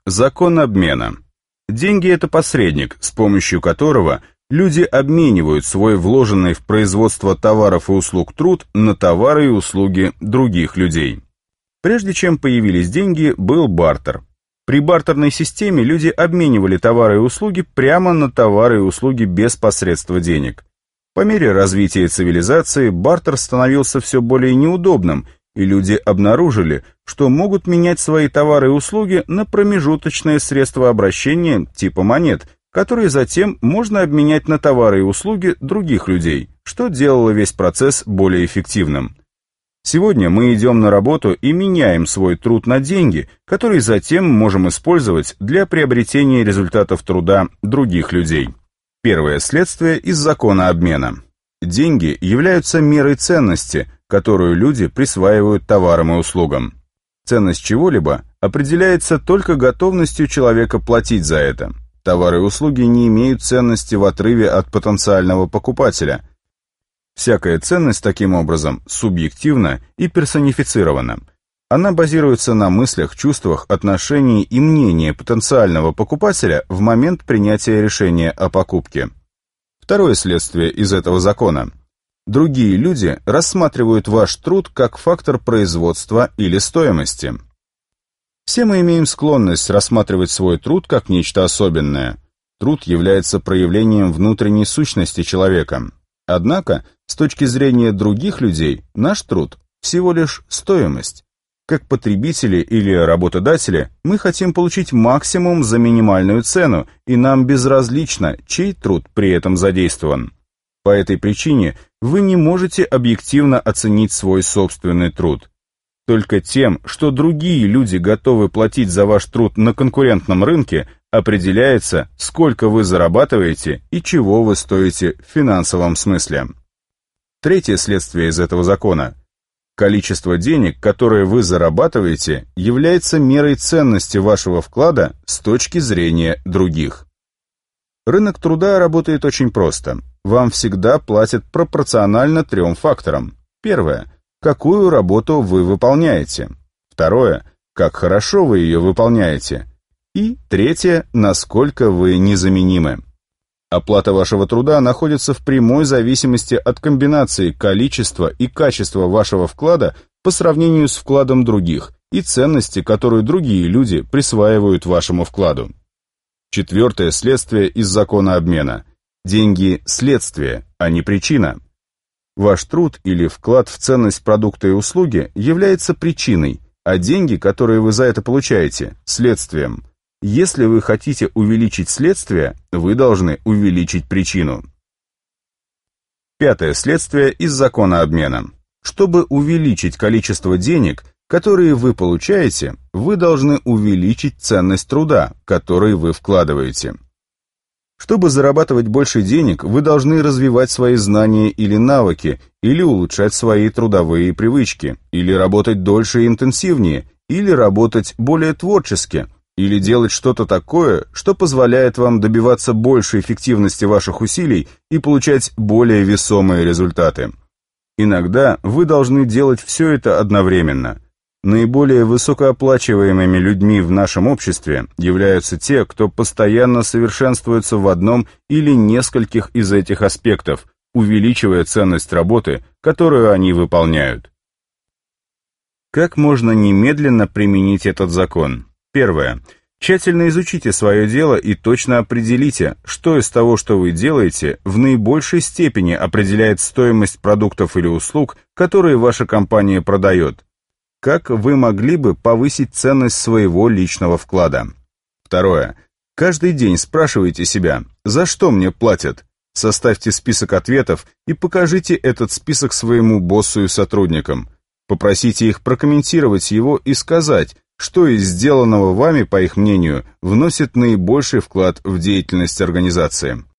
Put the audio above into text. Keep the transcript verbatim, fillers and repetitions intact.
Закон обмена. Деньги – это посредник, с помощью которого люди обменивают свой вложенный в производство товаров и услуг труд на товары и услуги других людей. Прежде чем появились деньги, был бартер. При бартерной системе люди обменивали товары и услуги прямо на товары и услуги без посредства денег. По мере развития цивилизации бартер становился все более неудобным, и люди обнаружили, что могут менять свои товары и услуги на промежуточные средства обращения типа монет, которые затем можно обменять на товары и услуги других людей, что делало весь процесс более эффективным. Сегодня мы идем на работу и меняем свой труд на деньги, которые затем можем использовать для приобретения результатов труда других людей. Первое следствие из закона обмена. Деньги являются мерой ценности, которую люди присваивают товарам и услугам. Ценность чего-либо определяется только готовностью человека платить за это. Товары и услуги не имеют ценности в отрыве от потенциального покупателя. Всякая ценность, таким образом, субъективна и персонифицирована. Она базируется на мыслях, чувствах, отношении и мнении потенциального покупателя в момент принятия решения о покупке. Второе следствие из этого закона. Другие люди рассматривают ваш труд как фактор производства или стоимости. Все мы имеем склонность рассматривать свой труд как нечто особенное. Труд является проявлением внутренней сущности человека. Однако, с точки зрения других людей, наш труд всего лишь стоимость. Как потребители или работодатели, мы хотим получить максимум за минимальную цену, и нам безразлично, чей труд при этом задействован. По этой причине вы не можете объективно оценить свой собственный труд. Только тем, что другие люди готовы платить за ваш труд на конкурентном рынке, определяется, сколько вы зарабатываете и чего вы стоите в финансовом смысле. Третье следствие из этого закона. Количество денег, которые вы зарабатываете, является мерой ценности вашего вклада с точки зрения других. Рынок труда работает очень просто. Вам всегда платят пропорционально трем факторам. Первое. Какую работу вы выполняете. Второе. Как хорошо вы ее выполняете. И третье. Насколько вы незаменимы. Оплата вашего труда находится в прямой зависимости от комбинации количества и качества вашего вклада по сравнению с вкладом других и ценности, которую другие люди присваивают вашему вкладу. Четвертое следствие из закона обмена. Деньги – следствие, а не причина. Ваш труд или вклад в ценность продукта и услуги является причиной, а деньги, которые вы за это получаете – следствием. Если вы хотите увеличить следствие, вы должны увеличить причину. Пятое следствие из закона обмена. Чтобы увеличить количество денег, которые вы получаете, вы должны увеличить ценность труда, который вы вкладываете. Чтобы зарабатывать больше денег, вы должны развивать свои знания или навыки, или улучшать свои трудовые привычки, или работать дольше и интенсивнее, или работать более творчески, или делать что-то такое, что позволяет вам добиваться большей эффективности ваших усилий и получать более весомые результаты. Иногда вы должны делать все это одновременно. Наиболее высокооплачиваемыми людьми в нашем обществе являются те, кто постоянно совершенствуется в одном или нескольких из этих аспектов, увеличивая ценность работы, которую они выполняют. Как можно немедленно применить этот закон? Первое. Тщательно изучите свое дело и точно определите, что из того, что вы делаете, в наибольшей степени определяет стоимость продуктов или услуг, которые ваша компания продает. Как вы могли бы повысить ценность своего личного вклада? Второе. Каждый день спрашивайте себя, за что мне платят? Составьте список ответов и покажите этот список своему боссу и сотрудникам. Попросите их прокомментировать его и сказать, что из сделанного вами, по их мнению, вносит наибольший вклад в деятельность организации.